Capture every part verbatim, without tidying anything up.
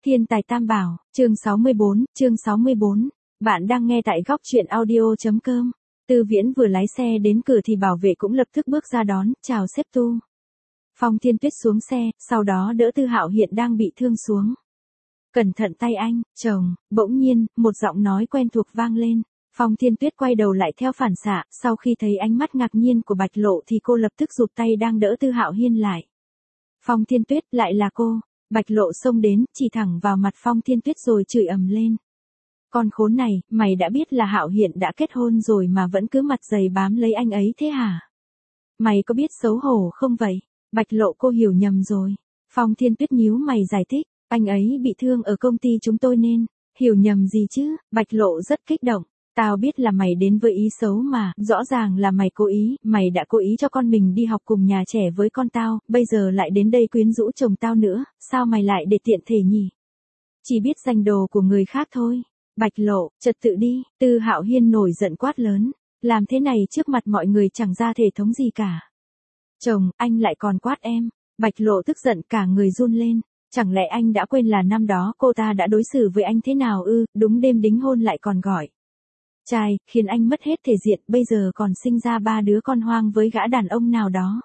Thiên tài tam bảo, chương sáu mươi bốn, chương sáu mươi bốn. Bạn đang nghe tại góc truyện audio chấm com. Tư Viễn vừa lái xe đến cửa thì bảo vệ cũng lập tức bước ra đón, chào sếp Tu. Phong Thiên Tuyết xuống xe, sau đó đỡ Tư Hạo Hiện đang bị thương xuống. Cẩn thận tay anh, chồng, bỗng nhiên, một giọng nói quen thuộc vang lên. Phong Thiên Tuyết quay đầu lại theo phản xạ, sau khi thấy ánh mắt ngạc nhiên của Bạch Lộ thì cô lập tức giục tay đang đỡ Tư Hạo Hiên lại. Phong Thiên Tuyết, lại là cô. Bạch Lộ xông đến, chỉ thẳng vào mặt Phong Thiên Tuyết rồi chửi ầm lên. Con khốn này, mày đã biết là Hạo Hiện đã kết hôn rồi mà vẫn cứ mặt dày bám lấy anh ấy thế hả? Mày có biết xấu hổ không vậy? Bạch Lộ, cô hiểu nhầm rồi. Phong Thiên Tuyết nhíu mày giải thích, anh ấy bị thương ở công ty chúng tôi nên, hiểu nhầm gì chứ? Bạch Lộ rất kích động. Tao biết là mày đến với ý xấu mà, rõ ràng là mày cố ý, mày đã cố ý cho con mình đi học cùng nhà trẻ với con tao, bây giờ lại đến đây quyến rũ chồng tao nữa, sao mày lại để tiện thể nhỉ? Chỉ biết giành đồ của người khác thôi. Bạch Lộ, trật tự đi. Tư Hạo Hiên nổi giận quát lớn, làm thế này trước mặt mọi người chẳng ra thể thống gì cả. Chồng, anh lại còn quát em. Bạch Lộ tức giận cả người run lên. Chẳng lẽ anh đã quên là năm đó cô ta đã đối xử với anh thế nào ư, đúng đêm đính hôn lại còn gọi trai, khiến anh mất hết thể diện, bây giờ còn sinh ra ba đứa con hoang với gã đàn ông nào đó.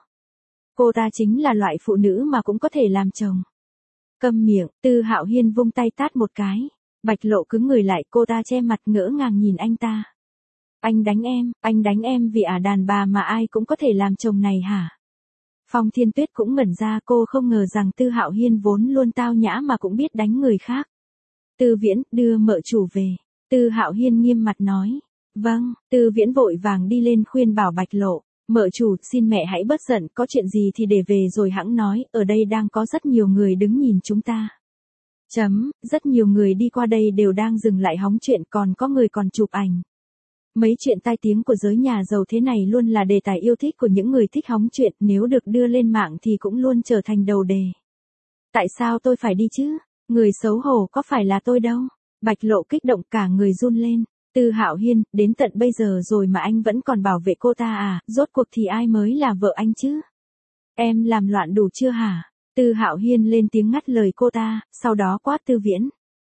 Cô ta chính là loại phụ nữ mà cũng có thể làm chồng. Câm miệng, Tư Hạo Hiên vung tay tát một cái. Bạch Lộ cứng người lại, cô ta che mặt ngỡ ngàng nhìn anh ta. Anh đánh em, anh đánh em vì ả đàn bà mà ai cũng có thể làm chồng này hả? Phong Thiên Tuyết cũng ngẩn ra, cô không ngờ rằng Tư Hạo Hiên vốn luôn tao nhã mà cũng biết đánh người khác. Tư Viễn, đưa mợ chủ về. Tư Hạo Hiên nghiêm mặt nói. Vâng, Tư Viễn vội vàng đi lên khuyên bảo Bạch Lộ. Mợ chủ, xin mẹ hãy bớt giận, có chuyện gì thì để về rồi hẵng nói, ở đây đang có rất nhiều người đứng nhìn chúng ta. Chấm, rất nhiều người đi qua đây đều đang dừng lại hóng chuyện, còn có người còn chụp ảnh. Mấy chuyện tai tiếng của giới nhà giàu thế này luôn là đề tài yêu thích của những người thích hóng chuyện, nếu được đưa lên mạng thì cũng luôn trở thành đầu đề. Tại sao tôi phải đi chứ? Người xấu hổ có phải là tôi đâu? Bạch Lộ kích động cả người run lên. Tư Hạo Hiên, đến tận bây giờ rồi mà anh vẫn còn bảo vệ cô ta à, rốt cuộc thì ai mới là vợ anh chứ? Em làm loạn đủ chưa hả? Tư Hạo Hiên lên tiếng ngắt lời cô ta, sau đó quát Tư Viễn.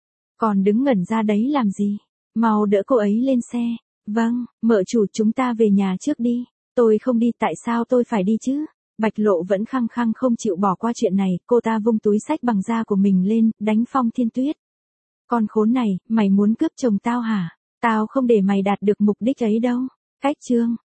Còn đứng ngẩn ra đấy làm gì? Mau đỡ cô ấy lên xe. Vâng, mợ chủ, chúng ta về nhà trước đi. Tôi không đi, tại sao tôi phải đi chứ? Bạch Lộ vẫn khăng khăng không chịu bỏ qua chuyện này, cô ta vung túi xách bằng da của mình lên, đánh Phong Thiên Tuyết. Con khốn này, mày muốn cướp chồng tao hả? Tao không để mày đạt được mục đích ấy đâu. Cách chương.